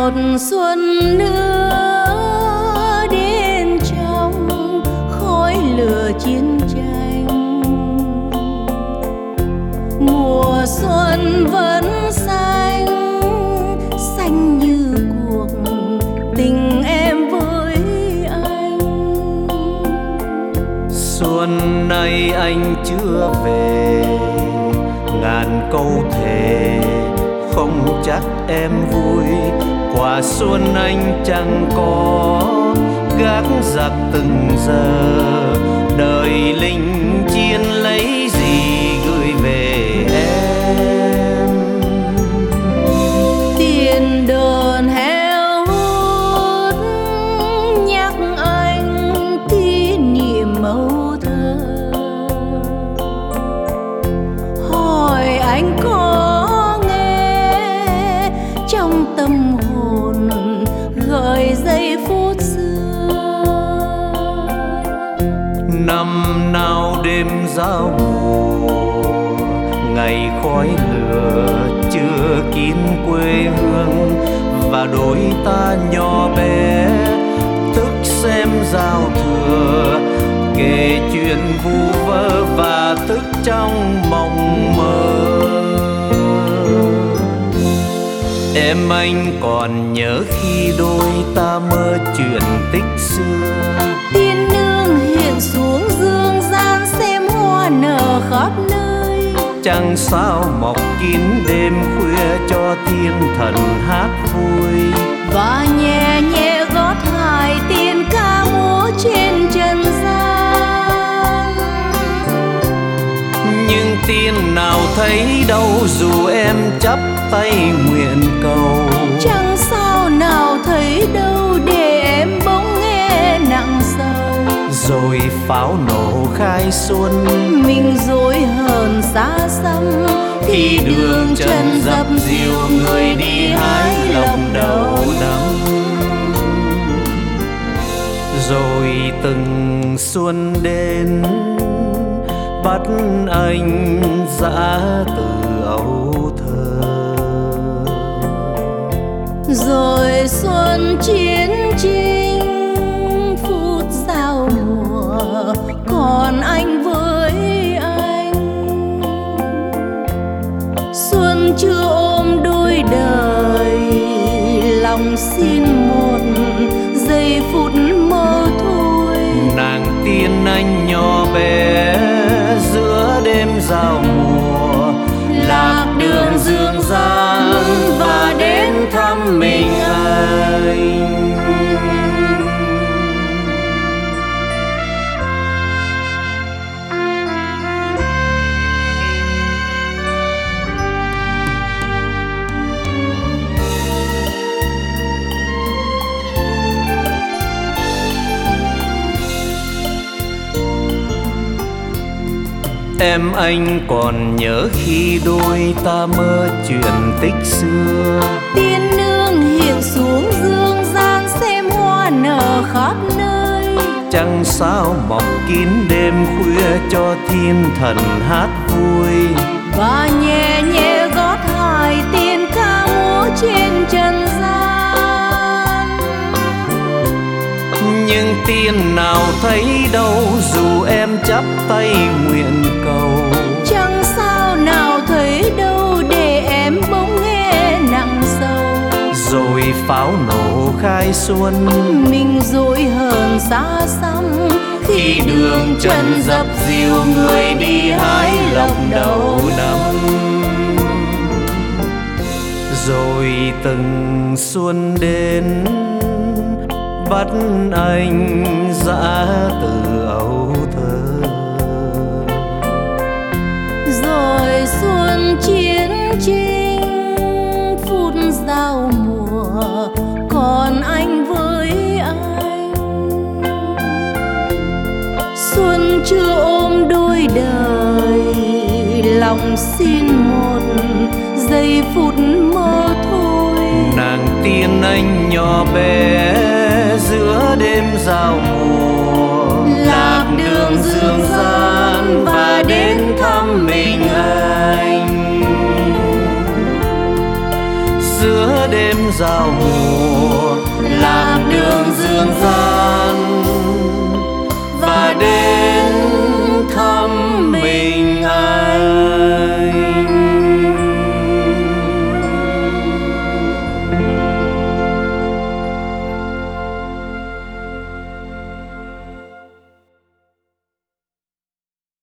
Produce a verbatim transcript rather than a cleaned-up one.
một xuân nữa đến trong khói lửa chiến tranh. Mùa xuân vẫn xanh, xanh như cuộc tình em với anh. Xuân nay anh chưa về, ngàn câu thề không chắc em vui. Quả xuân anh chẳng có gác giặc từng giờ, đời linh chiến lấy gì gửi về em. Tiền đơn heo hút nhắc anh kỷ niệm âu thơ, hỏi anh có nghe trong tâm hồn gợi giây phút xưa. Năm nào đêm giao mùa, ngày khói lửa chưa kín quê hương, và đôi ta nhỏ bé thức xem giao thừa, kể chuyện vu vơ và thức trong mộng mơ. Em anh còn nhớ khi đôi ta mơ chuyện tích xưa, Tiên nương hiện xuống dương gian xem hoa nở khắp nơi. trăng sao mọc kín đêm khuya cho thiên thần hát vui. Và nhẹ nhẹ gót hài tiên ca múa trên trần gian. Nhưng tiên nào thấy đâu dù em chắp tay nguyện cầu. Chẳng sao nào thấy đâu để em bỗng nghe nặng sầu. Rồi pháo nổ khai xuân, mình dối hờn xa xăm. khi đường chân dập dìu người đi hái lộc đầu năm. Rồi từng xuân đến bắt anh dã từ âu thơ. Rồi xuân chiến tranh phút giao mùa, còn anh với anh. Xuân chưa ôm đôi đời, lòng xin một giây phút mơ thôi. Nàng tiên anh nhỏ bé giữa đêm giao mùa, lạc đường dương gian và đến thăm mình anh. Em anh còn nhớ khi đôi ta mơ chuyện tích xưa, Tiên nương hiện xuống dương gian xem hoa nở khắp nơi. trăng sao mọc kín đêm khuya cho thiên thần hát vui. Và nhẹ nhẹ gót hài tiên ca múa trên trần gian. Nhưng tiên nào thấy đâu dù em chắp tay nguyện cầu. Chẳng sao nào thấy đâu để em bỗng nghe nặng sầu. Rồi pháo nổ khai xuân, mình dối hờn xa xăm. khi đường chân dập dìu người đi hái lộc đầu năm. Rồi từng xuân đến bắt anh dã từ âu thơ. Rồi xuân chiến tranh phút giao mùa, còn anh với anh. Xuân chưa ôm đôi đời, lòng xin một giây phút mơ thôi. Nàng tiên anh nhỏ bé giữa đêm giao mùa, lạc đường dương gian và đến thăm mình anh. Giữa giữa đêm giao mùa, lạc đường dương gian và đêm